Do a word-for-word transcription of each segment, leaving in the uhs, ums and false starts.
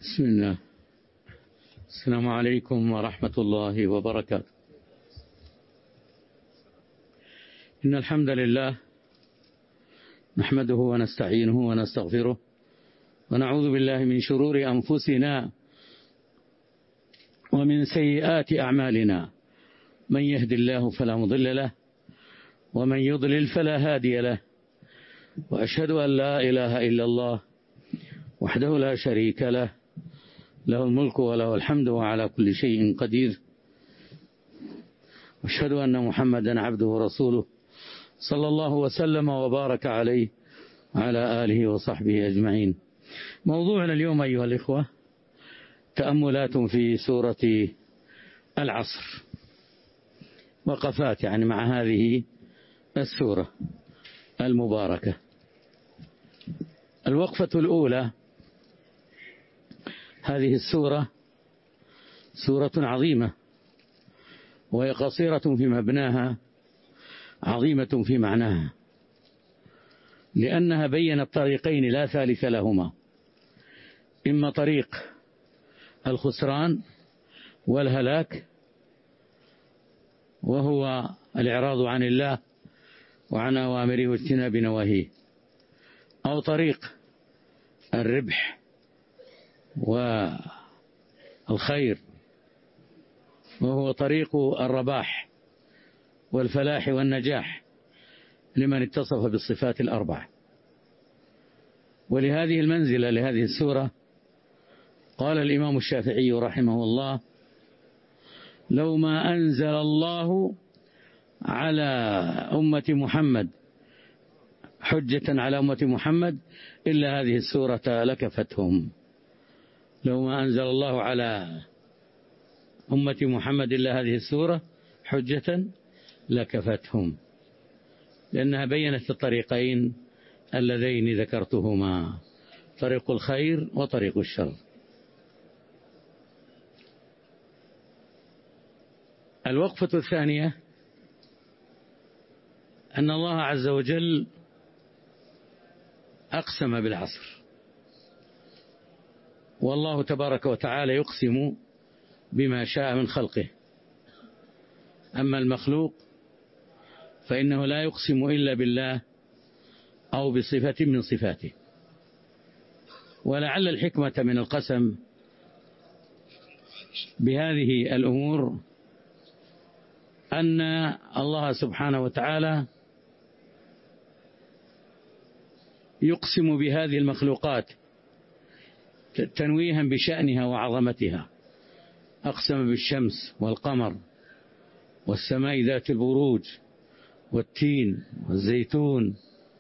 بسم الله. السلام عليكم ورحمة الله وبركاته. إن الحمد لله نحمده ونستعينه ونستغفره ونعوذ بالله من شرور أنفسنا ومن سيئات أعمالنا، من يهد الله فلا مضل له ومن يضلل فلا هادي له، وأشهد أن لا إله إلا الله وحده لا شريك له، له الملك وله الحمد وعلى كل شيء قدير، وأشهد أن محمدا عبده ورسوله صلى الله وسلم وبارك عليه وعلى آله وصحبه أجمعين. موضوعنا اليوم أيها الإخوة تأملات في سورة العصر، وقفات يعني مع هذه السورة المباركة. الوقفة الأولى، هذه السورة سورة عظيمة، وهي قصيرة في مبناها عظيمة في معناها، لأنها بينت طريقين لا ثالث لهما، إما طريق الخسران والهلاك وهو الإعراض عن الله وعن أوامره واجتناب نواهيه، أو طريق الربح والخير وهو طريق الرباح والفلاح والنجاح لمن اتصف بالصفات الأربع. ولهذه المنزلة لهذه السورة قال الإمام الشافعي رحمه الله: لو ما أنزل الله على أمة محمد حجة على أمة محمد إلا هذه السورة لكفتهم. لو ما أنزل الله على أمة محمد إلا هذه السورة حجة لكفتهم، لأنها بينت الطريقين اللذين ذكرتهما، طريق الخير وطريق الشر. الوقفة الثانية أن الله عز وجل أقسم بالعصر، والله تبارك وتعالى يقسم بما شاء من خلقه، أما المخلوق فإنه لا يقسم إلا بالله أو بصفة من صفاته. ولعل الحكمة من القسم بهذه الأمور أن الله سبحانه وتعالى يقسم بهذه المخلوقات تنويها بشأنها وعظمتها، أقسم بالشمس والقمر والسماء ذات البروج والتين والزيتون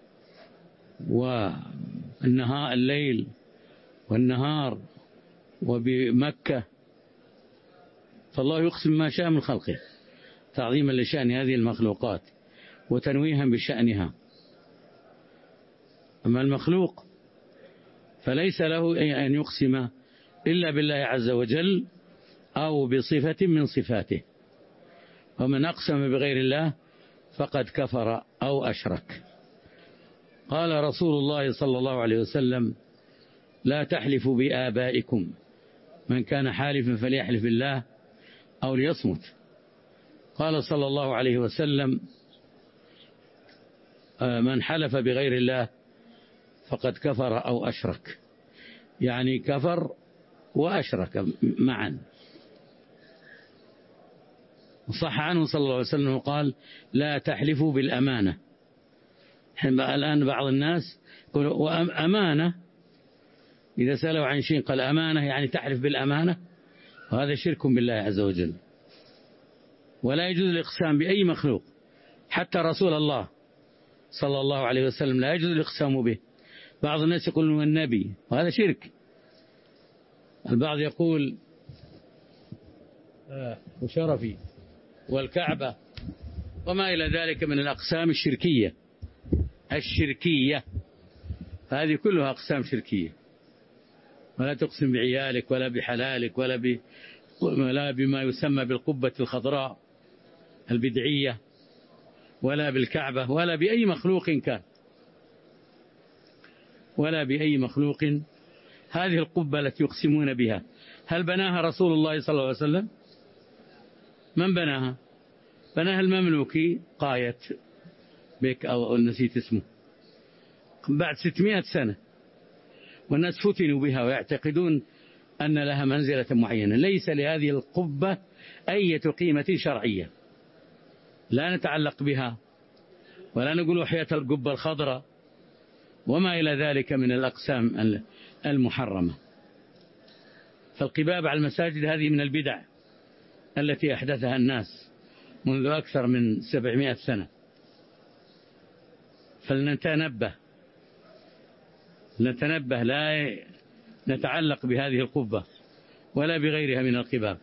والنهار الليل والنهار وبمكة. فالله يقسم ما شاء من خلقه تعظيما لشأن هذه المخلوقات وتنويها بشأنها. أما المخلوق فليس له أن يقسم إلا بالله عز وجل أو بصفة من صفاته، ومن أقسم بغير الله فقد كفر أو أشرك. قال رسول الله صلى الله عليه وسلم: لا تحلفوا بآبائكم، من كان حالفا فليحلف بالله أو ليصمت. قال صلى الله عليه وسلم: من حلف بغير الله فقد كفر أو أشرك، يعني كفر وأشرك معا. وصح عنه صلى الله عليه وسلم قال: لا تحلفوا بالأمانة. الآن بعض الناس يقولوا أمانة، إذا سألوا عن شيء قال أمانة يعني تحلف بالأمانة، وهذا شرك بالله عز وجل. ولا يجوز الإقسام بأي مخلوق، حتى رسول الله صلى الله عليه وسلم لا يجوز الإقسام به. بعض الناس يقولون النبي، وهذا شرك. البعض يقول وشرفي والكعبة وما إلى ذلك من الأقسام الشركية الشركية هذه كلها أقسام شركية. ولا تقسم بعيالك ولا بحلالك ولا, ب... ولا بما يسمى بالقبة الخضراء البدعية ولا بالكعبة ولا بأي مخلوق كان، ولا بأي مخلوق. هذه القبة التي يقسمون بها هل بناها رسول الله صلى الله عليه وسلم؟ من بناها؟ بناها المملوكي قاية بك أو نسيت اسمه بعد ستمائة سنة، والناس فتنوا بها ويعتقدون أن لها منزلة معينة. ليس لهذه القبة أي قيمة شرعية، لا نتعلق بها ولا نقول حياة القبة الخضراء وما إلى ذلك من الأقسام المحرمة. فالقباب على المساجد هذه من البدع التي أحدثها الناس منذ أكثر من سبعمائة سنة. فلنتنبه نتنبه لا نتعلق بهذه القبة ولا بغيرها من القباب.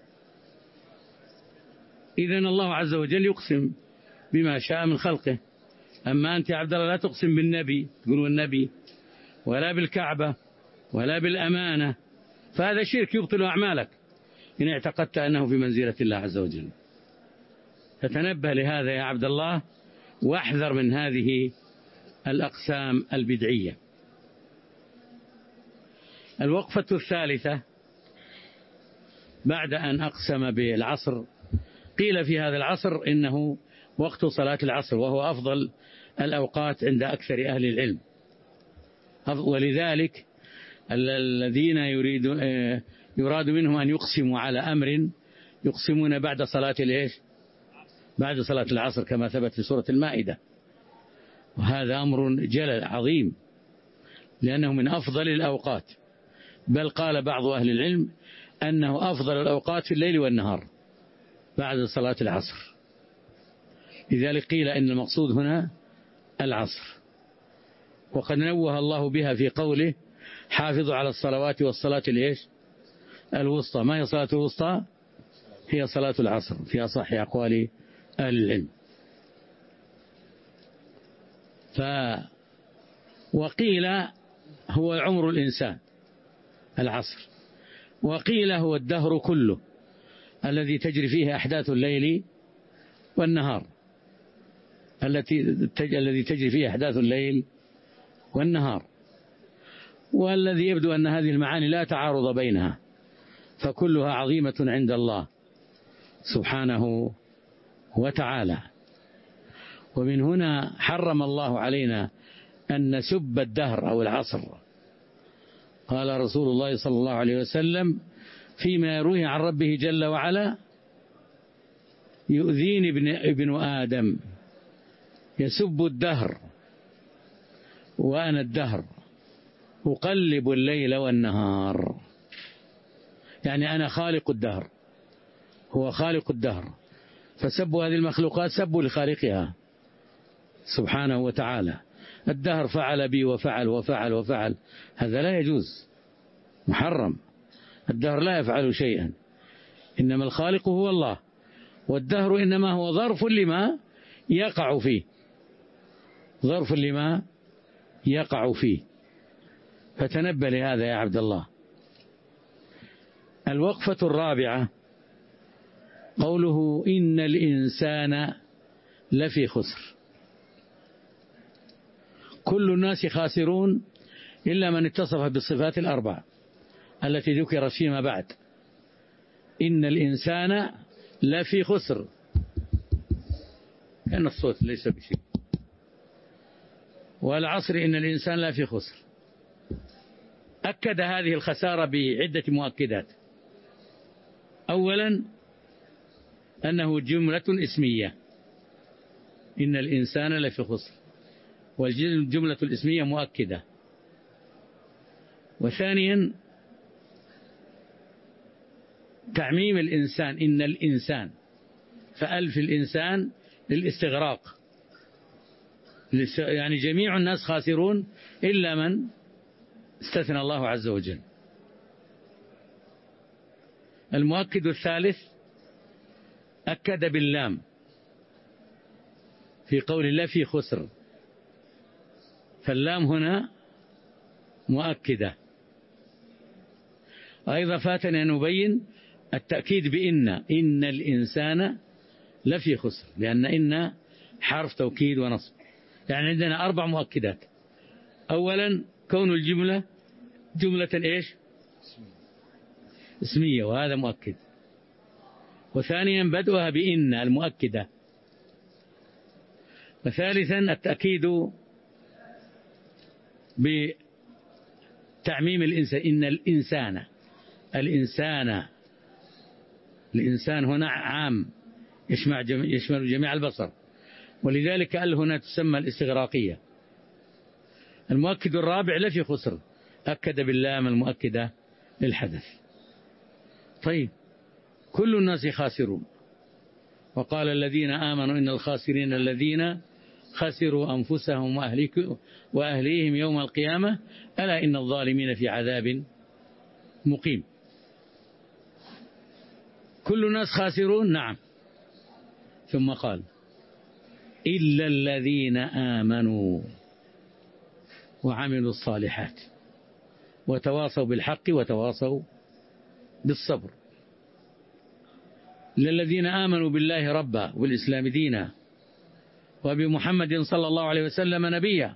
إذن الله عز وجل يقسم بما شاء من خلقه. أما أنت يا عبد الله لا تقسم بالنبي تقولوا النبي ولا بالكعبة ولا بالأمانة، فهذا شرك يبطل أعمالك إن اعتقدت أنه في منزلة الله عز وجل. فتنبه لهذا يا عبد الله واحذر من هذه الأقسام البدعية. الوقفة الثالثة بعد أن أقسم بالعصر قيل في هذا العصر إنه وقت صلاة العصر وهو أفضل الأوقات عند أكثر أهل العلم، ولذلك الذين يريد يراد منهم أن يقسموا على أمر يقسمون بعد صلاة الإيش؟ بعد صلاة العصر كما ثبت في سورة المائدة، وهذا أمر جلل عظيم لأنه من أفضل الأوقات، بل قال بعض أهل العلم أنه أفضل الأوقات في الليل والنهار بعد صلاة العصر. لذلك قيل إن المقصود هنا العصر، وقد نوه الله بها في قوله حافظوا على الصلوات والصلاة الإيش؟ الوسطى. ما هي صلاة الوسطى؟ هي صلاة العصر في أصح أقوال أهل العلم. ف وقيل هو عمر الإنسان العصر، وقيل هو الدهر كله الذي تجري فيه أحداث الليل والنهار، التي الذي تجري فيه أحداث الليل والنهار. والذي يبدو أن هذه المعاني لا تعارض بينها، فكلها عظيمة عند الله سبحانه وتعالى. ومن هنا حرم الله علينا أن نسب الدهر أو العصر. قال رسول الله صلى الله عليه وسلم فيما يرويه عن ربه جل وعلا يؤذيني ابن, ابن آدم يسب الدهر وأنا الدهر أقلب الليل والنهار، يعني أنا خالق الدهر، هو خالق الدهر، فسبوا هذه المخلوقات سبوا لخالقها سبحانه وتعالى. الدهر فعل بي وفعل وفعل وفعل، هذا لا يجوز، محرم. الدهر لا يفعل شيئا، إنما الخالق هو الله، والدهر إنما هو ظرف لما يقع فيه، ظرف لما يقع فيه. فتنبه لهذا يا عبد الله. الوقفة الرابعة قوله إن الإنسان لفي خسر. كل الناس خاسرون إلا من اتصف بالصفات الأربع التي ذكرت فيما بعد. إن الإنسان لفي خسر، كأن الصوت ليس بشيء. والعصر إن الإنسان لفي خسر. أكد هذه الخسارة بعدة مؤكدات. أولا أنه جملة اسمية، إن الإنسان لفي خسر، والجملة الاسمية مؤكدة. وثانيا تعميم الإنسان، إن الإنسان، فألف الإنسان للاستغراق، يعني جميع الناس خاسرون إلا من استثنى الله عز وجل. المؤكد الثالث أكد باللام في قول الله في خسر، فاللام هنا مؤكدة. أيضا فاتنا أن نبين التأكيد بإن، إن الإنسان لفي خسر، لأن إن حرف توكيد ونصب، يعني عندنا أربع مؤكدات. أولا كون الجملة جملة إيش؟ اسمية وهذا مؤكد. وثانيا بدؤها بإن المؤكدة. وثالثا التأكيد بتعميم الإنسان، إن الإنسان الإنسان الإنسان هنا عام يشمل جميع البصر، ولذلك ال هنا تسمى الاستغراقية. المؤكد الرابع لفي خسر، أكد باللام المؤكدة للحدث. طيب كل الناس خاسرون، وقال الذين آمنوا إن الخاسرين الذين خسروا أنفسهم وأهليهم يوم القيامة ألا إن الظالمين في عذاب مقيم. كل الناس خاسرون نعم، ثم قال إلا الذين آمنوا وعملوا الصالحات وتواصوا بالحق وتواصوا بالصبر. للذين آمنوا بالله ربا والإسلام دينا وبمحمد صلى الله عليه وسلم نبيا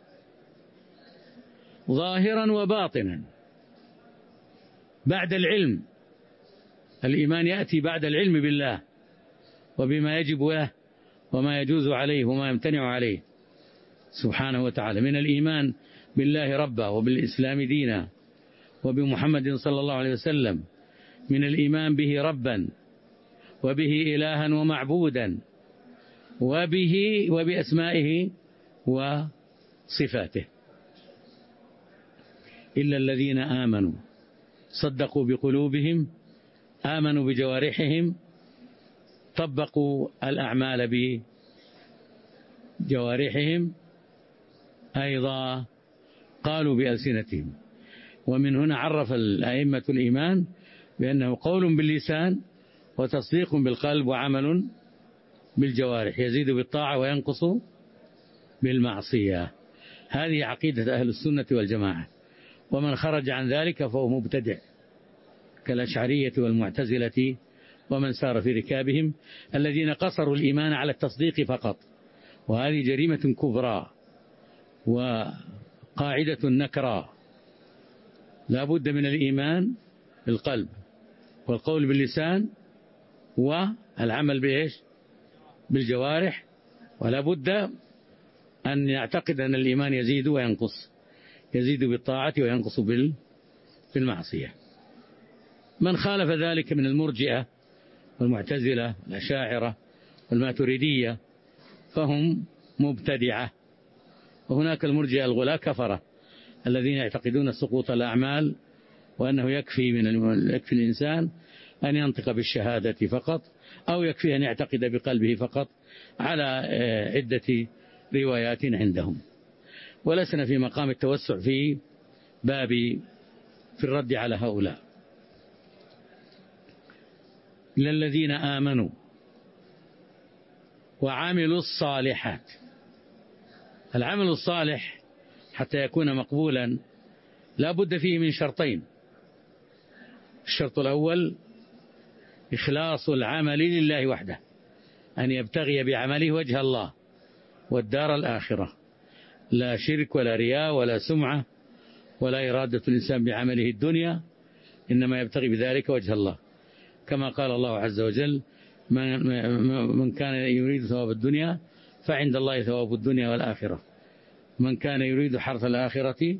ظاهرا وباطنا بعد العلم. الإيمان يأتي بعد العلم بالله وبما يجب له وما يجوز عليه وما يمتنع عليه سبحانه وتعالى، من الإيمان بالله ربا وبالإسلام دينا وبمحمد صلى الله عليه وسلم، من الإيمان به ربا وبه إلها ومعبودا وبه وبأسمائه وصفاته. إلا الذين آمنوا صدقوا بقلوبهم آمنوا بجوارحهم طبقوا الأعمال بجوارحهم أيضا قالوا بألسنتهم. ومن هنا عرف الأئمة الإيمان بأنه قول باللسان وتصديق بالقلب وعمل بالجوارح، يزيد بالطاعة وينقص بالمعصية. هذه عقيدة أهل السنة والجماعة، ومن خرج عن ذلك فهو مبتدع كالأشعرية والمعتزلة ومن سار في ركابهم الذين قصروا الإيمان على التصديق فقط، وهذه جريمة كبرى وقاعدة نكرى. لا بد من الإيمان بالقلب والقول باللسان والعمل بإيش؟ بالجوارح، ولا بد أن يعتقد أن الإيمان يزيد وينقص، يزيد بالطاعة وينقص بالمعصية. من خالف ذلك من المرجئة والمعتزلة والأشاعرة والماتريدية فهم مبتدعة. وهناك المرجئة الغلاة كفرة الذين يعتقدون سقوط الأعمال، وأنه يكفي من يكفي الإنسان أن ينطق بالشهادة فقط، أو يكفي أن يعتقد بقلبه فقط، على عدة روايات عندهم. ولسنا في مقام التوسع في باب في الرد على هؤلاء. للذين آمنوا وعملوا الصالحات. العمل الصالح حتى يكون مقبولا لا بد فيه من شرطين. الشرط الأول إخلاص العمل لله وحده، أن يبتغي بعمله وجه الله والدار الآخرة، لا شرك ولا رياء ولا سمعة ولا إرادة الإنسان بعمله الدنيا، إنما يبتغي بذلك وجه الله، كما قال الله عز وجل من كان يريد ثواب الدنيا فعند الله ثواب الدنيا والآخرة، من كان يريد حرث الآخرة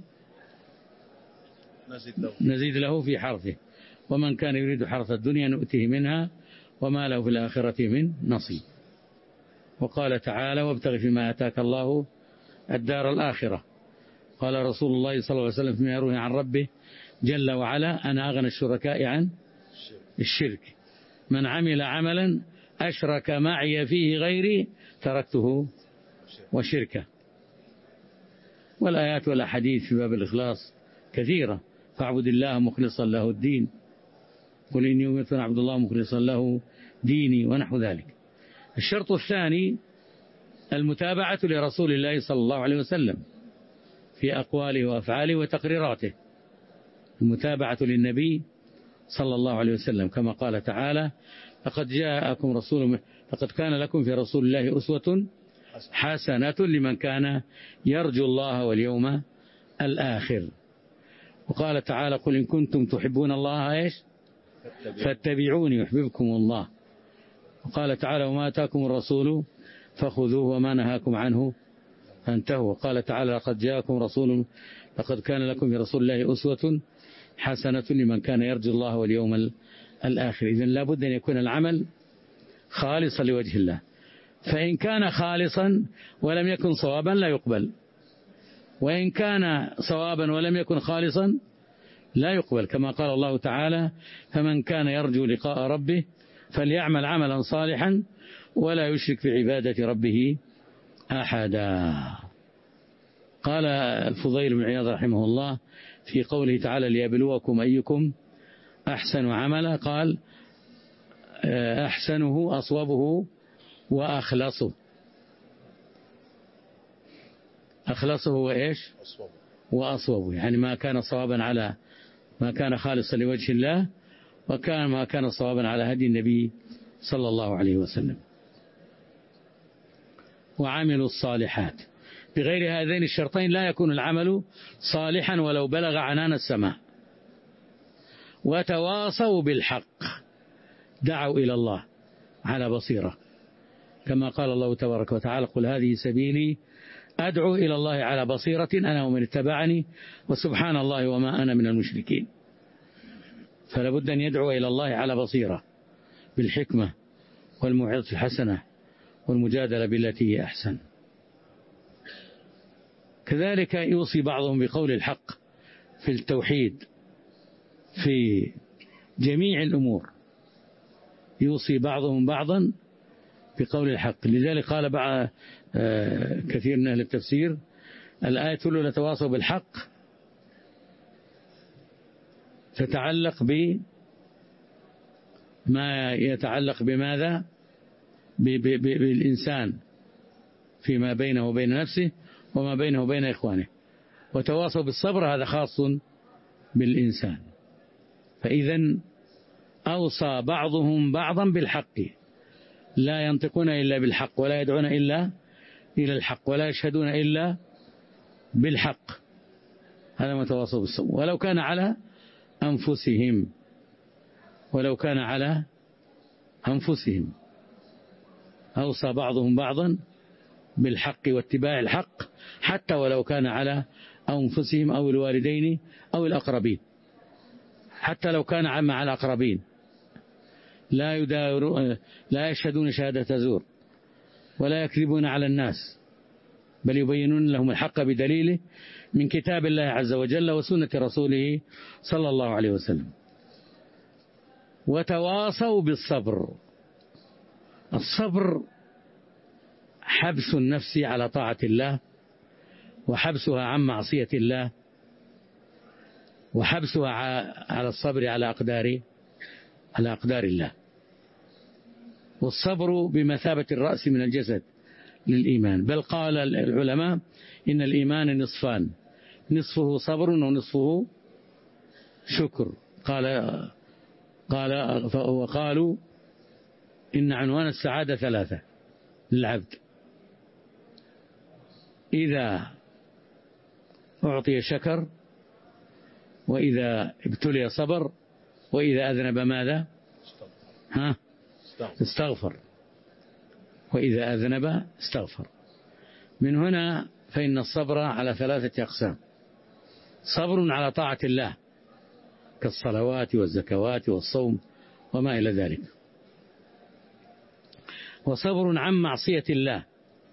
نزيد له في حرثه، ومن كان يريد حرث الدنيا نؤته منها وما له في الآخرة من نصيب. وقال تعالى وابتغ فيما آتاك الله الدار الآخرة. قال رسول الله صلى الله عليه وسلم فيما يروي عن ربه جل وعلا أنا أغنى الشركاء عن الشرك، من عمل عملا أشرك معي فيه غيري تركته وشركه. والآيات والأحاديث في باب الإخلاص كثيرة، فاعبد الله مخلصا له الدين، قل إني أمرت أن أعبد الله مخلصا له ديني ونحو ذلك. الشرط الثاني المتابعة لرسول الله صلى الله عليه وسلم في أقواله وأفعاله وتقريراته، المتابعة للنبي صلى الله عليه وسلم، كما قال تعالى لقد جاءكم رسول لقد كان لكم في رسول الله أسوة حسنة لمن كان يرجو الله واليوم الآخر. وقال تعالى قل إن كنتم تحبون الله إيش فاتبعوني يحببكم الله. وقال تعالى وما آتاكم الرسول فخذوه وما نهاكم عنه فانتهوا. وقال تعالى لقد جاءكم رسول لقد كان لكم في رسول الله أسوة حسنة لمن كان يرجو الله واليوم الآخر. إذن لا بد أن يكون العمل خالصا لوجه الله، فإن كان خالصا ولم يكن صوابا لا يقبل، وإن كان صوابا ولم يكن خالصا لا يقبل، كما قال الله تعالى فمن كان يرجو لقاء ربه فليعمل عملا صالحا ولا يشرك بعبادة ربه أحدا. قال الفضيل بن عياض رحمه الله في قوله تعالى ليبلوكم أيكم أحسن عملا، قال أحسنه أصوبه وأخلصه. أخلصه وإيش وأصوبه، يعني ما كان صوابا على ما كان خالصا لوجه الله، وكان ما كان صوابا على هدي النبي صلى الله عليه وسلم. وعملوا الصالحات. بغير هذين الشرطين لا يكون العمل صالحا ولو بلغ عنان السماء. وتواصوا بالحق، دعوا إلى الله على بصيرة، كما قال الله تبارك وتعالى قل هذه سبيلي أدعو إلى الله على بصيرة أنا ومن اتبعني وسبحان الله وما أنا من المشركين. فلا بد أن يدعو إلى الله على بصيرة بالحكمة والموعظة الحسنة والمجادلة بالتي هي أحسن. كذلك يوصي بعضهم بقول الحق في التوحيد في جميع الأمور، يوصي بعضهم بعضا بقول الحق. لذلك قال بعض كثير من أهل التفسير الآية تقول لتواصوا بالحق تتعلق بما يتعلق بماذا بالإنسان فيما بينه وبين نفسه وما بينه وبين إخوانه، وتواصوا بالصبر هذا خاص بالإنسان. فإذا أوصى بعضهم بعضا بالحق، لا ينطقون إلا بالحق ولا يدعون إلا إلى الحق ولا يشهدون إلا بالحق، هذا ما تواصوا بالصبر. ولو كان على أنفسهم ولو كان على أنفسهم أوصى بعضهم بعضا بالحق واتباع الحق حتى ولو كان على أنفسهم أو الوالدين أو الأقربين، حتى لو كان مع الأقربين لا يداور لا يشهدون شهادة زور ولا يكذبون على الناس، بل يبينون لهم الحق بدليله من كتاب الله عز وجل وسنة رسوله صلى الله عليه وسلم. وتواصوا بالصبر. الصبر حبس النفس على طاعة الله، وحبسها عن معصية الله، وحبسها على الصبر على أقدار على أقدار الله. والصبر بمثابة الرأس من الجسد للإيمان، بل قال العلماء إن الإيمان نصفان، نصفه صبر ونصفه شكر. قال قال وقالوا إن عنوان السعادة ثلاثة للعبد: إذا أعطي شكر، وإذا ابتلي صبر، وإذا أذنب ماذا؟ ها؟ استغفر. وإذا أذنب استغفر. من هنا فإن الصبر على ثلاثة أقسام: صبر على طاعة الله كالصلوات والزكوات والصوم وما إلى ذلك، وصبر عن معصية الله.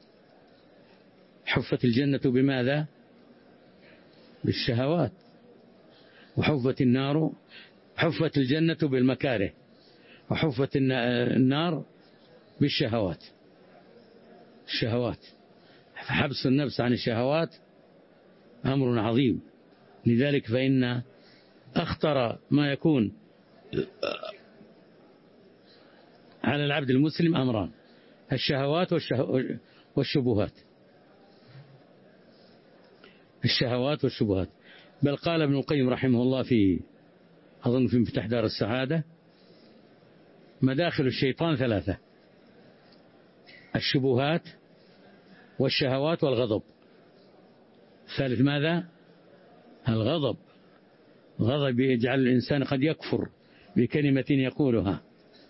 حفت الجنة بماذا؟ بالشهوات، وحفت النار حفت الجنة بالمكاره، وحفت النار بالشهوات. الشهوات، فحبس النفس عن الشهوات أمر عظيم. لذلك فإن أخطر ما يكون على العبد المسلم أمران: الشهوات والشبهات. الشهوات والشبهات. بل قال ابن القيم رحمه الله في أظن في مفتاح دار السعادة: مداخل الشيطان ثلاثة: الشبهات والشهوات والغضب. الثالث ماذا؟ الغضب. غضب يجعل الإنسان قد يكفر بكلمة يقولها.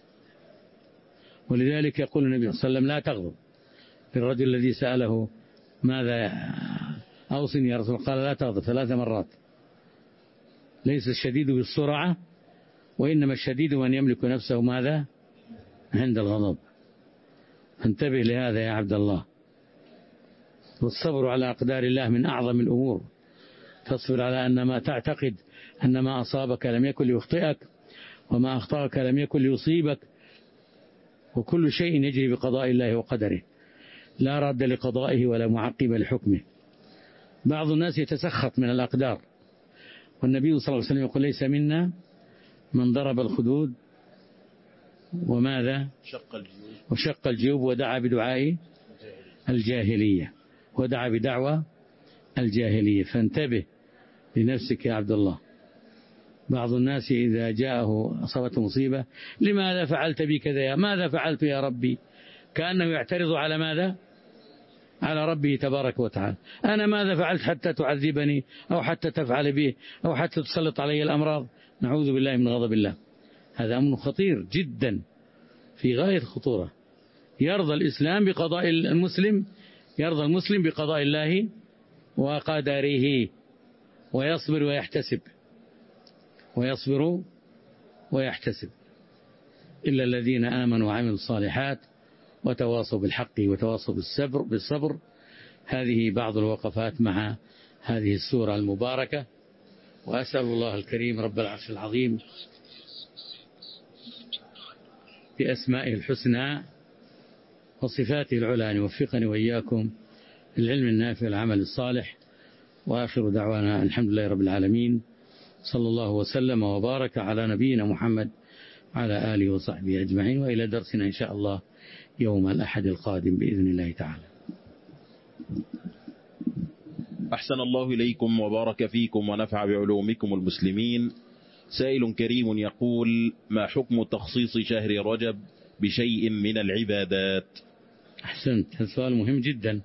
ولذلك يقول النبي صلى الله عليه وسلم لا تغضب. الرجل الذي سأله ماذا أوصني يا رسول الله، قال لا تغضب ثلاث مرات. ليس الشديد بالسرعة، وإنما الشديد من يملك نفسه ماذا عند الغضب. انتبه لهذا يا عبد الله. والصبر على أقدار الله من أعظم الأمور. تصبر على أن ما تعتقد أن ما أصابك لم يكن ليخطئك، وما أخطأك لم يكن ليصيبك، وكل شيء يجري بقضاء الله وقدره، لا راد لقضائه ولا معقب لحكمه. بعض الناس يتسخط من الأقدار، والنبي صلى الله عليه وسلم يقول ليس منا من ضرب الخدود وماذا شق الجيوب وشق الجيوب ودعا بدعاء الجاهلية ودعا بدعوى الجاهلية. فانتبه لنفسك يا عبد الله. بعض الناس إذا جاءه أصابته مصيبة لماذا فعلت بي كذا، يا ماذا فعلت يا ربي، كأنه يعترض على ماذا على ربه تبارك وتعالى. أنا ماذا فعلت حتى تعذبني أو حتى تفعل بي أو حتى تسلط علي الأمراض. نعوذ بالله من غضب الله. هذا أمر خطير جدا في غاية الخطورة. يرضى الإسلام بقضاء المسلم، يرضى المسلم بقضاء الله وقدره، ويصبر ويحتسب ويصبر ويحتسب. إلا الذين آمنوا وعملوا الصالحات وتواصوا بالحق وتواصوا بالصبر بالصبر. هذه بعض الوقفات مع هذه السورة المباركة. وأسأل الله الكريم رب العرش العظيم بأسمائه الحسنى وصفاته العلى أن يوفقني وإياكم العلم النافع والعمل الصالح. وآخر دعوانا الحمد لله رب العالمين، صلى الله وسلم وبارك على نبينا محمد على آله وصحبه أجمعين. وإلى درسنا إن شاء الله يوم الأحد القادم بإذن الله تعالى. أحسن الله إليكم وبارك فيكم ونفع بعلومكم المسلمين. سائل كريم يقول: ما حكم تخصيص شهر رجب بشيء من العبادات؟ أحسنت، هذا سؤال مهم جدا.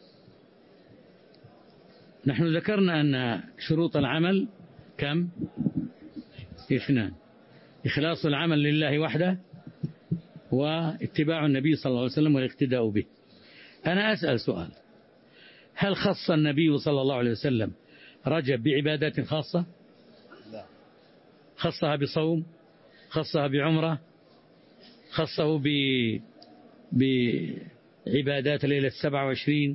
نحن ذكرنا أن شروط العمل كم؟ اثنان: إخلاص العمل لله وحده، واتباع النبي صلى الله عليه وسلم والاقتداء به. أنا أسأل سؤال: هل خص النبي صلى الله عليه وسلم رجب بعبادات خاصة؟ لا. خصها بصوم، خصها بعمرة، خصه ب... بعبادات ليلة السبع وعشرين،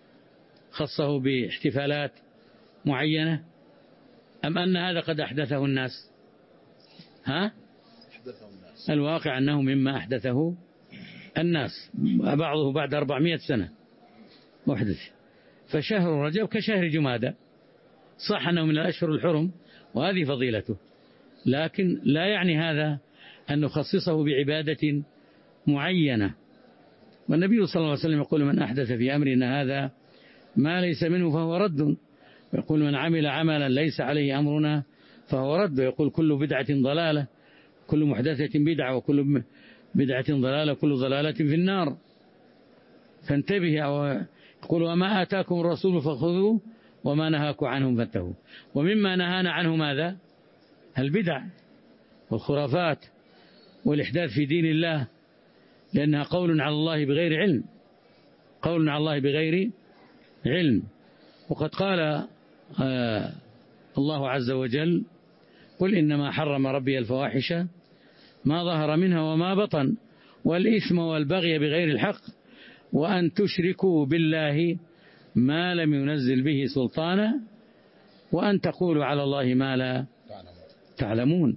خصه باحتفالات معينة، أم أن هذا قد أحدثه الناس؟ ها؟ أحدثه الناس. الواقع أنه مما أحدثه الناس، بعضه بعد أربعمائة سنة محدث. فشهر رجب كشهر جمادى، صح أنه من الأشهر الحرم وهذه فضيلته، لكن لا يعني هذا أن نخصصه بعبادة معينة. والنبي صلى الله عليه وسلم يقول: من أحدث في أمرنا هذا ما ليس منه فهو رد. ويقول: من عمل عملا ليس عليه أمرنا فهو رد. ويقول: كل بدعة ضلالة، كل محدثة بدعة، وكل بدعة ضلالة، كل ضلالة في النار. فانتبه. يقول: وما آتاكم الرسول فخذوه وما نهاكم عنه فانتهوا. ومما نهانا عنه ماذا؟ البدع والخرافات والإحداث في دين الله، لأنها قول على الله بغير علم، قول على الله بغير علم. وقد قال آه الله عز وجل: قل إنما حرم ربي الفواحش ما ظهر منها وما بطن والإثم والبغي بغير الحق وأن تشركوا بالله ما لم ينزل به سلطانا وأن تقولوا على الله ما لا تعلمون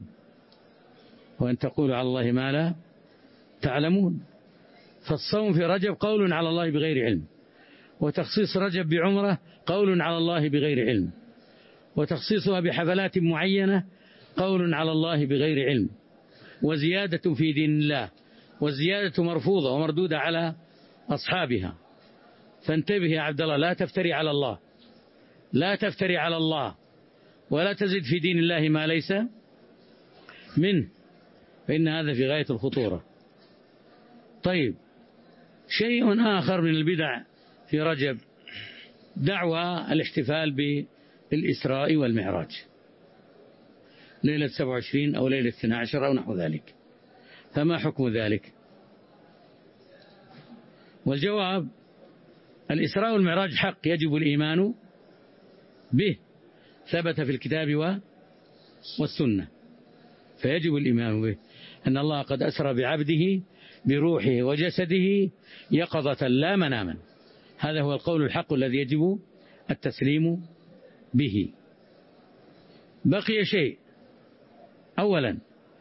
وأن تقولوا على الله ما لا تعلمون. فالصوم في رجب قول على الله بغير علم، وتخصيص رجب بعمرة قول على الله بغير علم، وتخصيصها بحفلات معينة قول على الله بغير علم، وزيادة في دين الله، والزيادة مرفوضة ومردودة على أصحابها. فانتبه يا عبد الله، لا تفتري على الله، لا تفتري على الله، ولا تزد في دين الله ما ليس منه، فإن هذا في غاية الخطورة. طيب، شيء آخر من البدع في رجب دعوى الاحتفال بالإسراء والمعراج. ليلة سبعة وعشرين أو ليلة اثني عشر أو نحو ذلك، فما حكم ذلك؟ والجواب: الإسراء والمعراج حق يجب الإيمان به، ثبت في الكتاب والسنة، فيجب الإيمان به أن الله قد أسرى بعبده بروحه وجسده يقظة لا مناما. هذا هو القول الحق الذي يجب التسليم به. بقي شيء: أولا،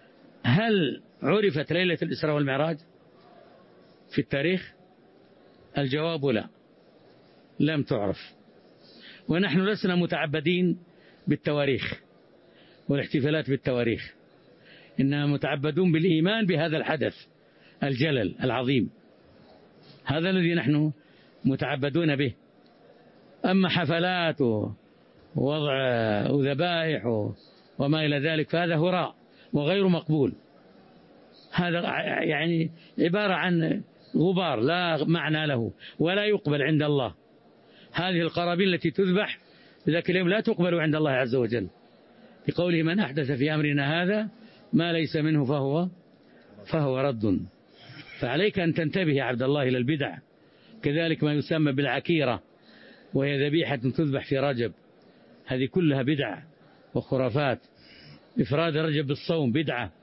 هل عرفت ليلة الإسراء والمعراج في التاريخ؟ الجواب: لا، لم تعرف. ونحن لسنا متعبدين بالتواريخ والاحتفالات بالتواريخ، إننا متعبدون بالإيمان بهذا الحدث الجلل العظيم، هذا الذي نحن متعبدون به. أما حفلات ووضع ذبائح وما إلى ذلك فهذا هراء وغير مقبول، هذا يعني عبارة عن غبار لا معنى له ولا يقبل عند الله. هذه القرابين التي تذبح ذاك اليوم لا تقبل عند الله عز وجل، بقوله: من أحدث في أمرنا هذا ما ليس منه فهو فهو رد. فعليك أن تنتبه يا عبد الله إلى البدع. كذلك ما يسمى بالعكيرة، وهي ذبيحة تذبح في رجب، هذه كلها بدع وخرافات. إفراد رجب بالصوم بدعة.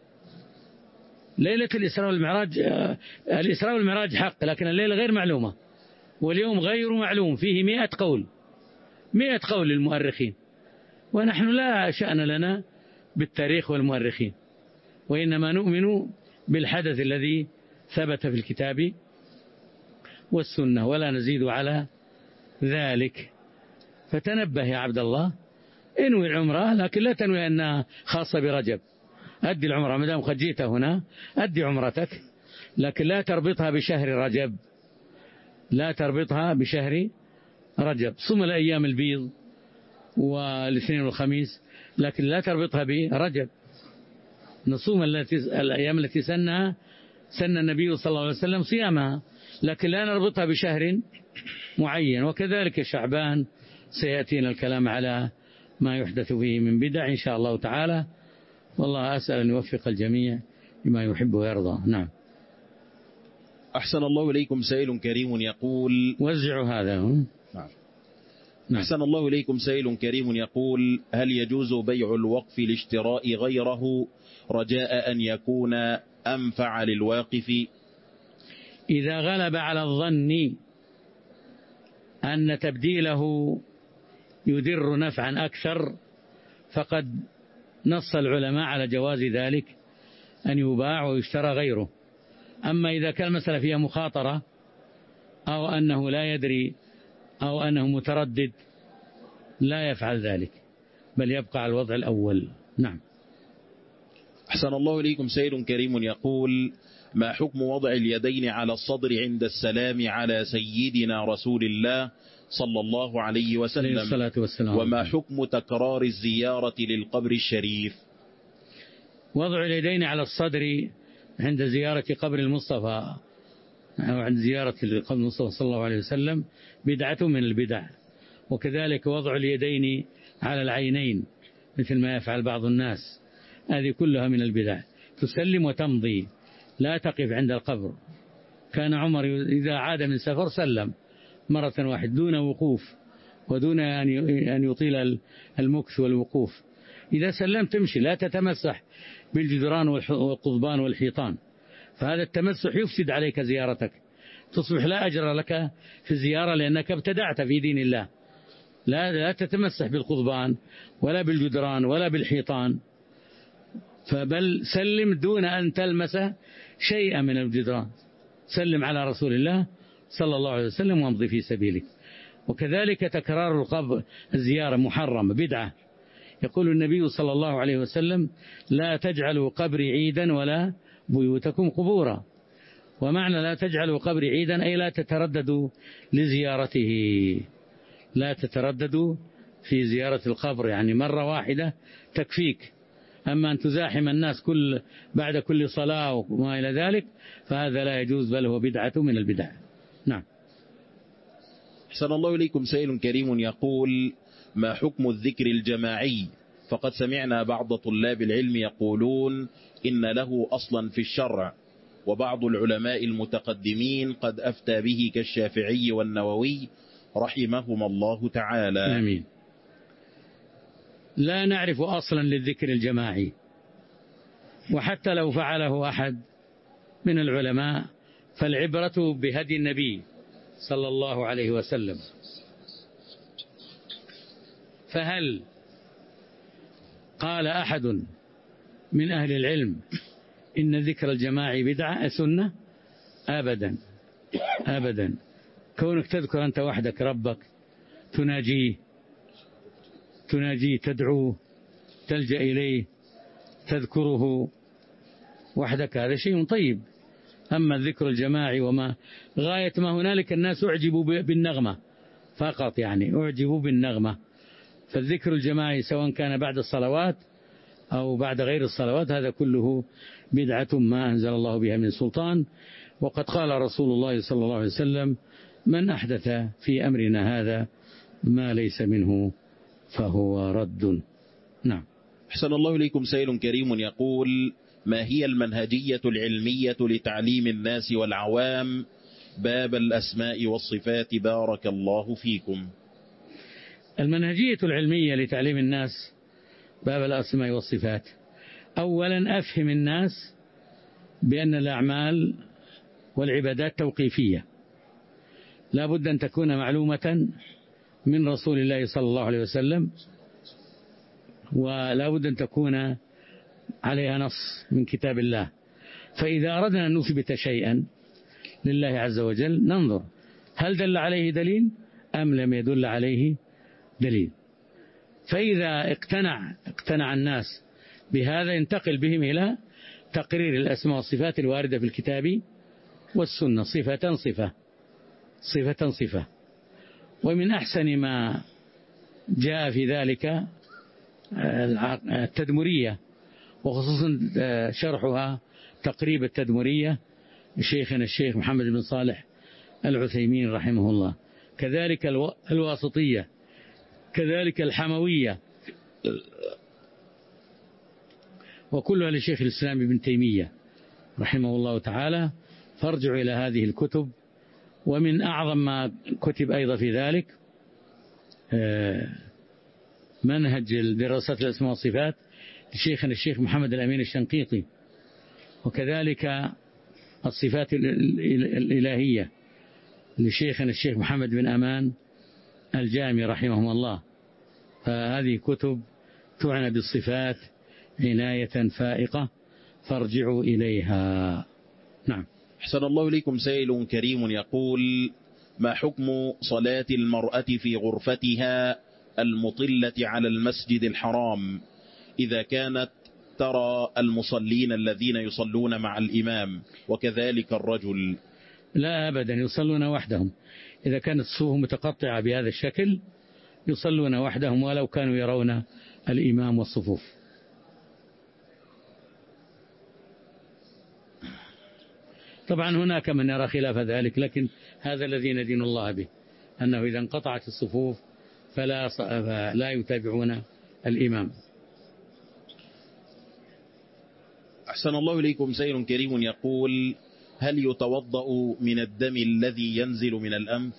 ليلة الإسراء والمعراج، الإسراء والمعراج حق، لكن الليلة غير معلومة، واليوم غير معلوم، فيه مئة قول مئة قول للمؤرخين، ونحن لا شأن لنا بالتاريخ والمؤرخين، وإنما نؤمن بالحدث الذي ثبت في الكتاب والسنة ولا نزيد على ذلك. فتنبه يا عبد الله، انوي العمرة، لكن لا تنوي أنها خاصة برجب. أدي العمرة ما دام قد جئت هنا، أدي عمرتك، لكن لا تربطها بشهر رجب، لا تربطها بشهر رجب. صم الأيام البيض والاثنين والخميس، لكن لا تربطها برجب. نصوم الأيام التي سنها سن النبي صلى الله عليه وسلم صيامها، لكن لا نربطها بشهر معين. وكذلك شعبان سيأتينا الكلام على ما يحدث فيه من بدع إن شاء الله تعالى، والله أسأل أن يوفق الجميع لما يحب ويرضى. نعم. أحسن الله إليكم. سائل كريم يقول: وزعوا هذا. نعم. نعم. أحسن الله إليكم. سائل كريم يقول: هل يجوز بيع الوقف لاشتراء غيره رجاء أن يكون أنفع للواقف؟ إذا غلب على الظن أن تبديله يدر نفعا أكثر فقد نص العلماء على جواز ذلك، أن يباع ويشترى غيره. أما إذا كان المسألة فيها مخاطرة أو أنه لا يدري أو أنه متردد لا يفعل ذلك، بل يبقى على الوضع الأول. نعم. أحسن الله إليكم. سائل كريم يقول: ما حكم وضع اليدين على الصدر عند السلام على سيدنا رسول الله صلى الله عليه وسلم، وما حكم تكرار الزيارة للقبر الشريف؟ وضع اليدين على الصدر عند زيارة قبر المصطفى أو عند زيارة قبر المصطفى صلى الله عليه وسلم بدعة من البدع، وكذلك وضع اليدين على العينين مثل ما يفعل بعض الناس، هذه كلها من البدع. تسلم وتمضي، لا تقف عند القبر. كان عمر إذا عاد من سفر سلم مرة واحدة دون وقوف ودون أن يطيل المكث والوقوف. إذا سلمت تمشي، لا تتمسح بالجدران والقضبان والحيطان، فهذا التمسح يفسد عليك زيارتك، تصبح لا أجر لك في الزيارة لأنك ابتدعت في دين الله. لا, لا تتمسح بالقضبان ولا بالجدران ولا بالحيطان، فبل سلم دون أن تلمس شيئا من الجدران، سلم على رسول الله صلى الله عليه وسلم وامضي في سبيله. وكذلك تكرار القبر الزيارة محرم بدعة. يقول النبي صلى الله عليه وسلم: لا تجعلوا قبري عيدا ولا بيوتكم قبورا. ومعنى لا تجعلوا قبري عيدا أي لا تترددوا لزيارته، لا تترددوا في زيارة القبر، يعني مرة واحدة تكفيك. أما أن تزاحم الناس كل بعد كل صلاة وما إلى ذلك فهذا لا يجوز، بل هو بدعة من البدع. نعم. أحسن الله إليكم. سائل كريم يقول: ما حكم الذكر الجماعي فقد سمعنا بعض طلاب العلم يقولون إن له أصلا في الشرع، وبعض العلماء المتقدمين قد أفتى به كالشافعي والنووي رحمهما الله تعالى. آمين. لا نعرف أصلا للذكر الجماعي، وحتى لو فعله أحد من العلماء فالعبرة بهدي النبي صلى الله عليه وسلم. فهل قال أحد من أهل العلم إن ذكر الجماعي بدعة سنة؟ أبدا أبدا. كونك تذكر أنت وحدك ربك، تناجيه تناجيه تدعوه، تلجأ إليه، تذكره وحدك، هذا شيء طيب. أما الذكر الجماعي وما غاية ما هنالك الناس أعجبوا بالنغمة فقط، يعني أعجبوا بالنغمة. فالذكر الجماعي سواء كان بعد الصلوات أو بعد غير الصلوات هذا كله بدعة ما أنزل الله بها من سلطان. وقد قال رسول الله صلى الله عليه وسلم: من أحدث في أمرنا هذا ما ليس منه فهو رد. نعم. أحسن الله إليكم. سائل كريم يقول: ما هي المنهجية العلمية لتعليم الناس والعوام باب الأسماء والصفات؟ بارك الله فيكم. المنهجية العلمية لتعليم الناس باب الأسماء والصفات: أولا أفهم الناس بأن الأعمال والعبادات توقيفية، لا بد أن تكون معلومة من رسول الله صلى الله عليه وسلم، ولا بد أن تكون عليها نص من كتاب الله. فإذا أردنا أن نثبت شيئا لله عز وجل ننظر هل دل عليه دليل أم لم يدل عليه دليل. فإذا اقتنع اقتنع الناس بهذا ينتقل بهم إلى تقرير الأسماء والصفات الواردة في الكتاب والسنة صفة صفة صفة صفة. ومن أحسن ما جاء في ذلك التدمرية، وخصوصا شرحها تقريب التدمرية شيخنا الشيخ محمد بن صالح العثيمين رحمه الله، كذلك الواسطية، كذلك الحموية، وكلها لشيخ الإسلام ابن تيمية رحمه الله تعالى. فارجعوا إلى هذه الكتب. ومن أعظم ما كتب أيضا في ذلك منهج دراسات الأسماء والصفات لشيخنا الشيخ محمد الأمين الشنقيطي، وكذلك الصفات الإلهية لشيخنا الشيخ محمد بن أمان الجامي رحمه الله. فهذه كتب تعنى بالصفات عناية فائقة، فارجعوا إليها. نعم. أحسن الله إليكم. سائل كريم يقول: ما حكم صلاة المرأة في غرفتها المطلة على المسجد الحرام إذا كانت ترى المصلين الذين يصلون مع الإمام، وكذلك الرجل؟ لا أبدا، يصلون وحدهم. إذا كانت الصفوف متقطعة بهذا الشكل يصلون وحدهم ولو كانوا يرون الإمام والصفوف. طبعا هناك من يرى خلاف ذلك، لكن هذا الذي ندين الله به، أنه إذا انقطعت الصفوف فلا لا يتابعون الإمام. أحسن الله إليكم. سائل كريم يقول: هل يتوضأ من الدم الذي ينزل من الأنف؟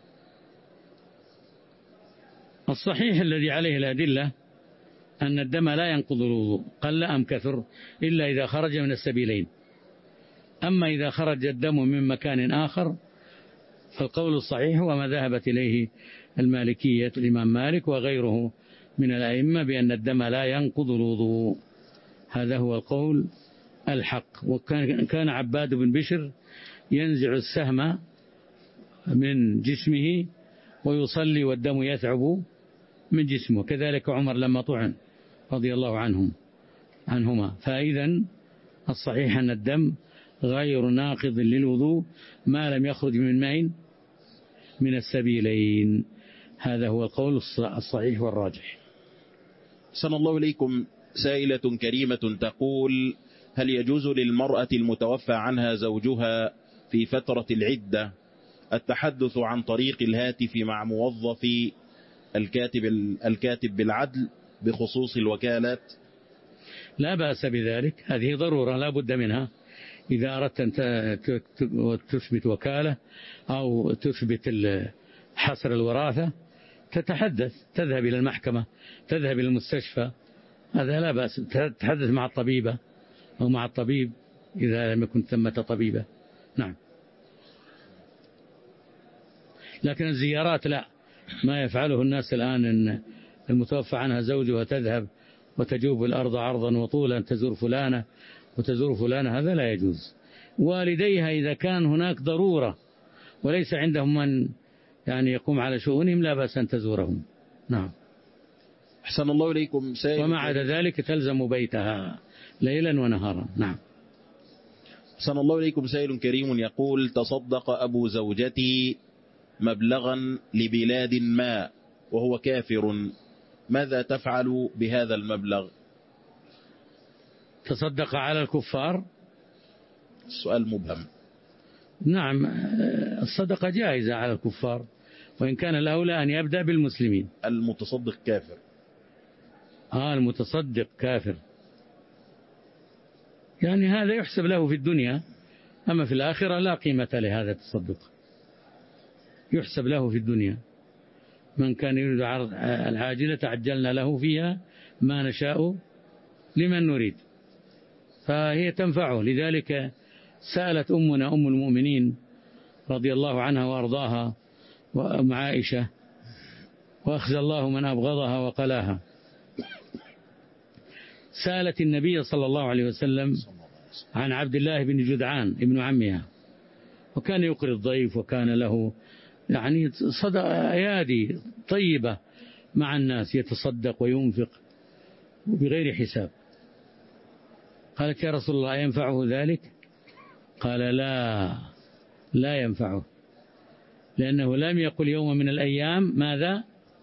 الصحيح الذي عليه الأدلة أن الدم لا ينقض الوضوء قل أم كثر إلا إذا خرج من السبيلين. أما إذا خرج الدم من مكان آخر فالقول الصحيح هو ما ذهبت إليه المالكية الإمام مالك وغيره من الأئمة بأن الدم لا ينقض الوضوء. هذا هو القول الحق. وكان كان عباد بن بشر ينزع السهم من جسمه ويصلي والدم يثعب من جسمه، كذلك عمر لما طعن رضي الله عنهم عنهما. فإذا الصحيح أن الدم غير ناقض للوضوء ما لم يخرج من مين من السبيلين. هذا هو القول الصحيح والراجح. أحسن الله إليكم. سائلة كريمة تقول: هل يجوز للمرأة المتوفى عنها زوجها في فترة العدة التحدث عن طريق الهاتف مع موظف الكاتب الكاتب بالعدل بخصوص الوكالات؟ لا بأس بذلك، هذه ضرورة لا بد منها. إذا أردت أن تثبت وكالة أو تثبت حصر الوراثة تتحدث، تذهب إلى المحكمة، تذهب إلى المستشفى، هذا لا بأس. تتحدث مع الطبيبة أو مع الطبيب إذا لم يكن ثمة طبيبة. نعم. لكن الزيارات لا، ما يفعله الناس الآن أن المتوفى عنها زوجها تذهب وتجوب الأرض عرضا وطولا تزور فلانة وتزور فلانة، هذا لا يجوز. والديها إذا كان هناك ضرورة وليس عندهم من يعني يقوم على شؤونهم لا بأس أن تزورهم. نعم. أحسن الله إليكم سائل، وما عدا ذلك تلزم بيتها ليلا ونهارا. نعم. أحسن الله إليكم سائل كريم يقول: تصدق أبو زوجتي مبلغا لبلاد ما وهو كافر، ماذا تفعل بهذا المبلغ؟ تصدق على الكفار؟ السؤال مبهم. نعم، الصدقة جائزة على الكفار، وإن كان الأولى أن يبدأ بالمسلمين. المتصدق كافر؟ آه المتصدق كافر، يعني هذا يحسب له في الدنيا، أما في الآخرة لا قيمة لهذا التصدق، يحسب له في الدنيا. من كان يريد عرض العاجلة عجلنا له فيها ما نشاء لمن نريد، فهي تنفعه. لذلك سألت أمنا أم المؤمنين رضي الله عنها وأرضاها وأم عائشة، وأخزى الله من أبغضها وقلاها، سألت النبي صلى الله عليه وسلم عن عبد الله بن جدعان ابن عمها، وكان يقري الضيف وكان له يعني صدق أيادي طيبة مع الناس، يتصدق وينفق بغير حساب. قالت: يا رسول الله ينفعه ذلك؟ قال: لا لا ينفعه، لأنه لم يقل يوم من الأيام ماذا؟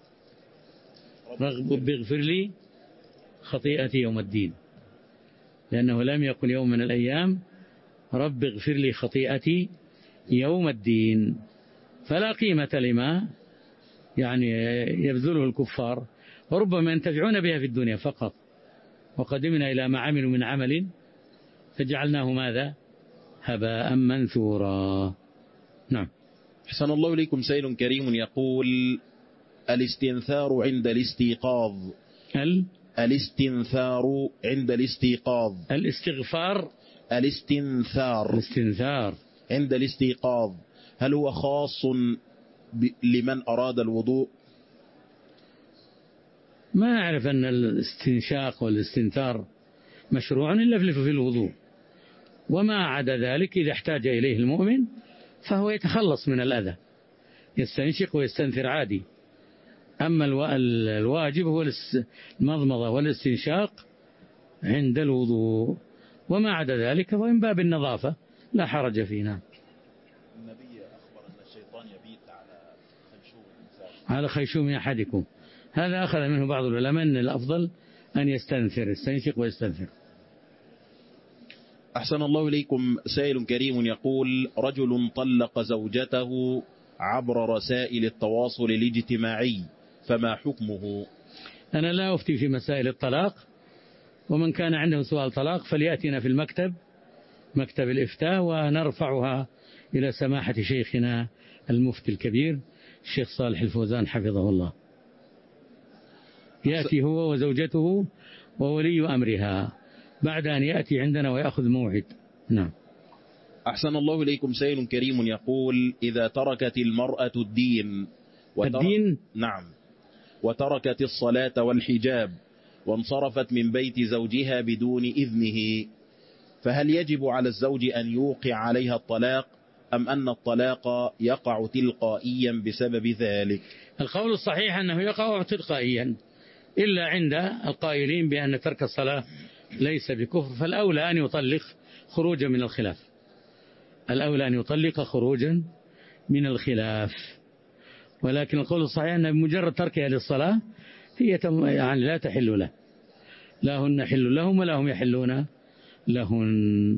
رب اغفر لي خطيئتي يوم الدين، لأنه لم يقل يوم من الأيام رب اغفر لي خطيئتي يوم الدين، فلا قيمة لما يعني يبذله الكفار، وربما ينتفعون بها في الدنيا فقط، وقدمنا إلى ما عملوا من عمل فجعلناه ماذا؟ هباء منثورا. نعم. أحسن الله إليكم سائل كريم يقول: الاستنثار عند الاستيقاظ ال الاستنثار عند الاستيقاظ الاستغفار الاستنثار الاستنثار عند الاستيقاظ هل هو خاص لمن أراد الوضوء؟ ما أعرف أن الاستنشاق والاستنثار مشروع إلا في الوضوء، وما عدا ذلك إذا احتاج إليه المؤمن فهو يتخلص من الأذى، يستنشق ويستنثر عادي. أما الواجب هو المضمضة والاستنشاق عند الوضوء، وما عدا ذلك ومن باب النظافة لا حرج فينا. النبي أخبر أن الشيطان يبيت على خيشوم الإنسان على خيشوم أحدكم، هذا أخذ منه بعض العلماء أن الأفضل أن يستنثر، يستنشق ويستنثر. أحسن الله إليكم سائل كريم يقول: رجل طلق زوجته عبر رسائل التواصل الاجتماعي، فما حكمه؟ أنا لا أفتي في مسائل الطلاق، ومن كان عنده سؤال طلاق فليأتنا في المكتب، مكتب الإفتاء، ونرفعها إلى سماحة شيخنا المفتي الكبير الشيخ صالح الفوزان حفظه الله. يأتي هو وزوجته وولي أمرها بعد أن يأتي عندنا ويأخذ موعد. نعم. أحسن الله إليكم سائل كريم يقول: إذا تركت المرأة الدين وترك... الدين نعم وتركت الصلاة والحجاب وانصرفت من بيت زوجها بدون إذنه، فهل يجب على الزوج أن يوقع عليها الطلاق، أم أن الطلاق يقع تلقائيا بسبب ذلك؟ القول الصحيح أنه يقع تلقائيا، إلا عند القائلين بأن ترك الصلاة ليس بكفر، فالأولى أن يطلق خروجا من الخلاف، الأولى أن يطلق خروجا من الخلاف. ولكن القول الصحيح أن بمجرد تركها للصلاة هي يعني لا تحل له، لا هن حل لهم ولا هم يحلون لهن.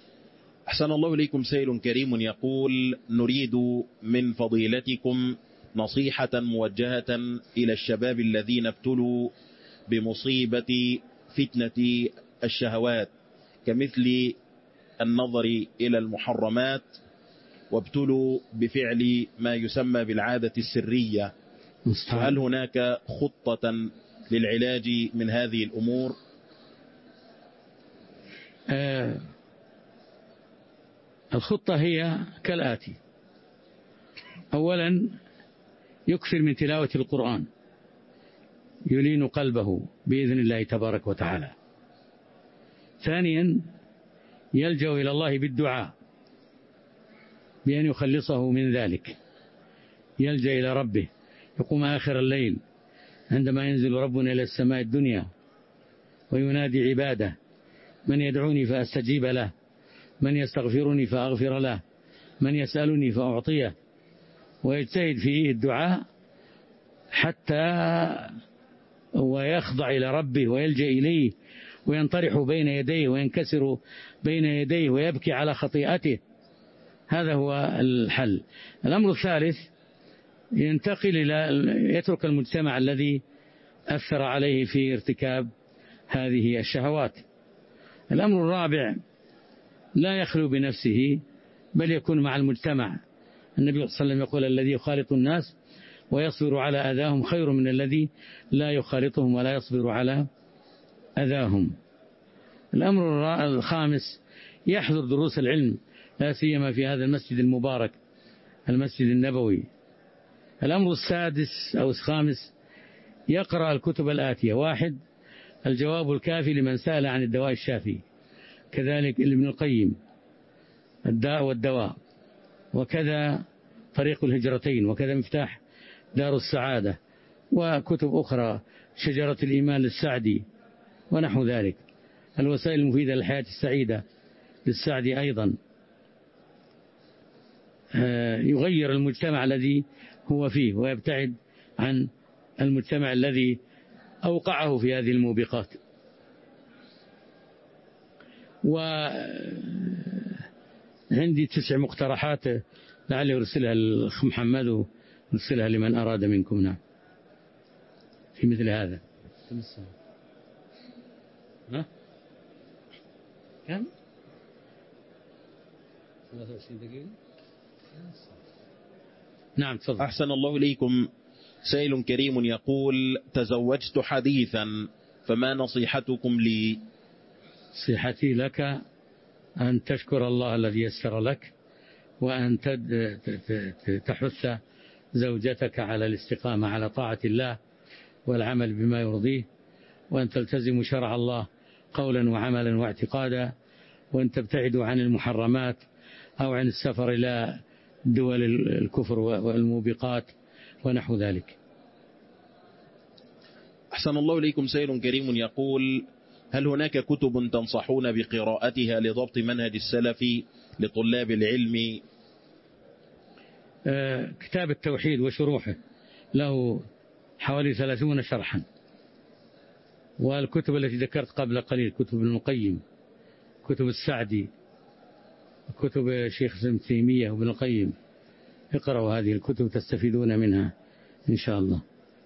أحسن الله إليكم سائل كريم يقول: نريد من فضيلتكم نصيحة موجهة إلى الشباب الذين ابتلوا بمصيبة فتنة الشهوات كمثل النظر إلى المحرمات، وابتلوا بفعل ما يسمى بالعادة السرية. هل هناك خطة للعلاج من هذه الأمور؟ آه الخطة هي كالآتي: أولا يكثر من تلاوة القرآن يلين قلبه بإذن الله تبارك وتعالى. ثانيا يلجأ إلى الله بالدعاء بأن يخلصه من ذلك، يلجأ إلى ربه، يقوم آخر الليل عندما ينزل ربنا إلى السماء الدنيا وينادي عباده: من يدعوني فأستجيب له، من يستغفرني فأغفر له، من يسألني فأعطيه، ويجتهد في الدعاء حتى ويخضع إلى ربه ويلجأ إليه وينطرح بين يديه وينكسر بين يديه ويبكي على خطيئته. هذا هو الحل. الأمر الثالث ينتقل إلى يترك المجتمع الذي أثر عليه في ارتكاب هذه الشهوات. الأمر الرابع لا يخلو بنفسه بل يكون مع المجتمع. النبي صلى الله عليه وسلم يقول: الذي يخالط الناس ويصبر على أذاهم خير من الذي لا يخالطهم ولا يصبر على أذاهم. الأمر الخامس يحضر دروس العلم، لا سيما في هذا المسجد المبارك، المسجد النبوي. الأمر السادس أو الخامس يقرأ الكتب الآتية: واحد، الجواب الكافي لمن سأل عن الدواء الشافي، كذلك ابن القيم الداء والدواء، وكذا طريق الهجرتين، وكذا مفتاح دار السعادة، وكتب أخرى شجرة الإيمان للسعدي ونحو ذلك، الوسائل المفيدة للحياة السعيدة للسعدي أيضا. يغير المجتمع الذي هو فيه ويبتعد عن المجتمع الذي أوقعه في هذه الموبقات. وعندي تسع مقترحات لعلي أرسلها للأخ محمد وأرسلها لمن أراد منكم. نعم، في مثل هذا. ها؟ كم؟ ثلاثة وعشرين دقيقة. نعم تفضل. أحسن الله إليكم. سائل كريم يقول: تزوجت حديثا، فما نصيحتكم لي؟ نصيحتي لك أن تشكر الله الذي يسر لك، وأن تحث زوجتك على الاستقامة على طاعة الله والعمل بما يرضيه، وأن تلتزم شرع الله قولا وعملا واعتقادا، وأن تبتعدوا عن المحرمات أو عن السفر إلى دول الكفر والموبقات ونحو ذلك. أحسن الله إليكم. سائل كريم يقول: هل هناك كتب تنصحون بقراءتها لضبط منهج السلف لطلاب العلم؟ آه كتاب التوحيد وشروحه له حوالي ثلاثون شرحا، والكتب التي ذكرت قبل قليل كتب ابن القيم، كتب السعدي، كتب شيخ ابن تيمية وابن القيم. اقرأوا هذه الكتب تستفيدون منها إن شاء الله.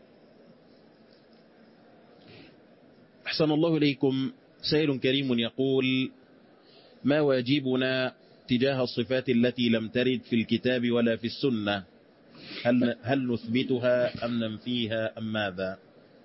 أحسن الله إليكم. سائل كريم يقول: ما واجبنا تجاه الصفات التي لم ترد في الكتاب ولا في السنة؟ هل, هل نثبتها أم ننفيها أم ماذا؟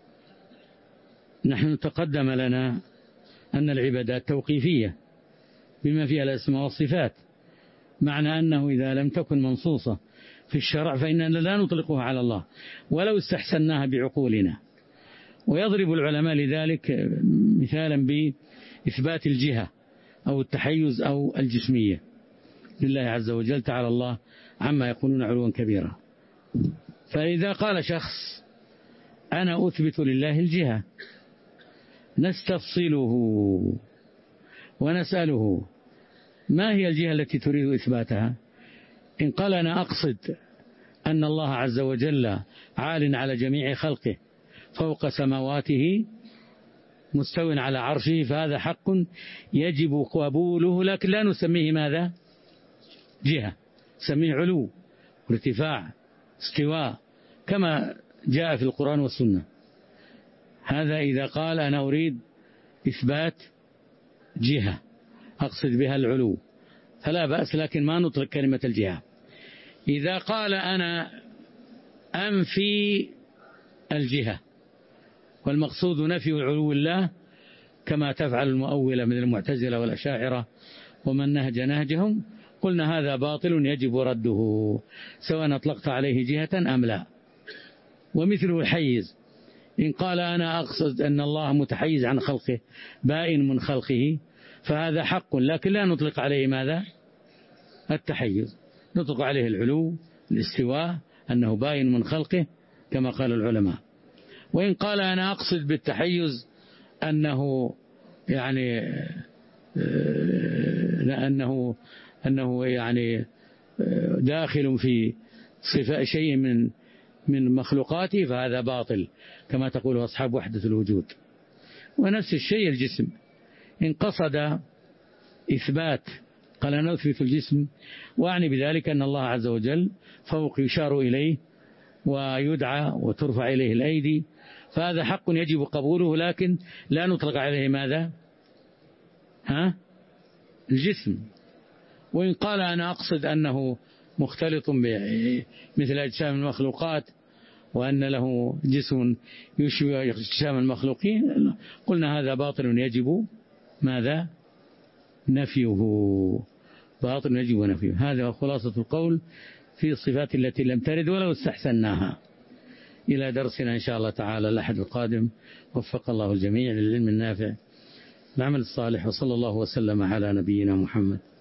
نحن تقدم لنا أن العبادات توقيفية بما فيها الأسماء والصفات، معنى أنه إذا لم تكن منصوصة في الشرع فإننا لا نطلقها على الله ولو استحسناها بعقولنا. ويضرب العلماء لذلك مثالا بإثبات الجهة أو التحيز أو الجسمية لله عز وجل، تعالى الله عما يقولون علوا كبيرا. فإذا قال شخص: أنا أثبت لله الجهة، نستفصله ونسأله: ما هي الجهة التي تريد إثباتها؟ إن قال: أنا أقصد أن الله عز وجل عال على جميع خلقه فوق سماواته مستو على عرشه، فهذا حق يجب قبوله، لكن لا نسميه ماذا؟ جهة، نسميه علو، ارتفاع، استواء، كما جاء في القرآن والسنة. هذا إذا قال أنا أريد إثبات جهة أقصد بها العلو فلا بأس، لكن ما نطلق كلمة الجهة. إذا قال أنا أنفي الجهة والمقصود نفي علو الله كما تفعل المؤولة من المعتزلة والأشاعرة ومن نهج نهجهم، قلنا هذا باطل يجب رده سواء أطلقت عليه جهة أم لا. ومثله الحيز، إن قال أنا أقصد أن الله متحيز عن خلقه بائن من خلقه فهذا حق، لكن لا نطلق عليه ماذا؟ التحيز، نطلق عليه العلو الاستواء أنه بائن من خلقه كما قال العلماء. وإن قال أنا أقصد بالتحيز أنه يعني أنه أنه يعني داخل في صفة شيء من من مخلوقاته فهذا باطل كما تقول أصحاب وحدة الوجود. ونفس الشيء الجسم، إن قصد إثبات قال أنا أثبت الجسم وأعني بذلك أن الله عز وجل فوق يشار إليه ويدعى وترفع إليه الأيدي فهذا حق يجب قبوله، لكن لا نطلق عليه ماذا؟ ها؟ الجسم. وإن قال أنا أقصد أنه مختلط مثل أجسام المخلوقات وأن له جسم يشبه أجسام المخلوقين قلنا هذا باطل يجب ماذا؟ نفيه، باطل يجب نفيه. هذا خلاصة القول في الصفات التي لم ترد ولو استحسناها. إلى درسنا إن شاء الله تعالى الأحد القادم. وفق الله الجميع للعلم النافع العمل الصالح، وصلى الله وسلم على نبينا محمد.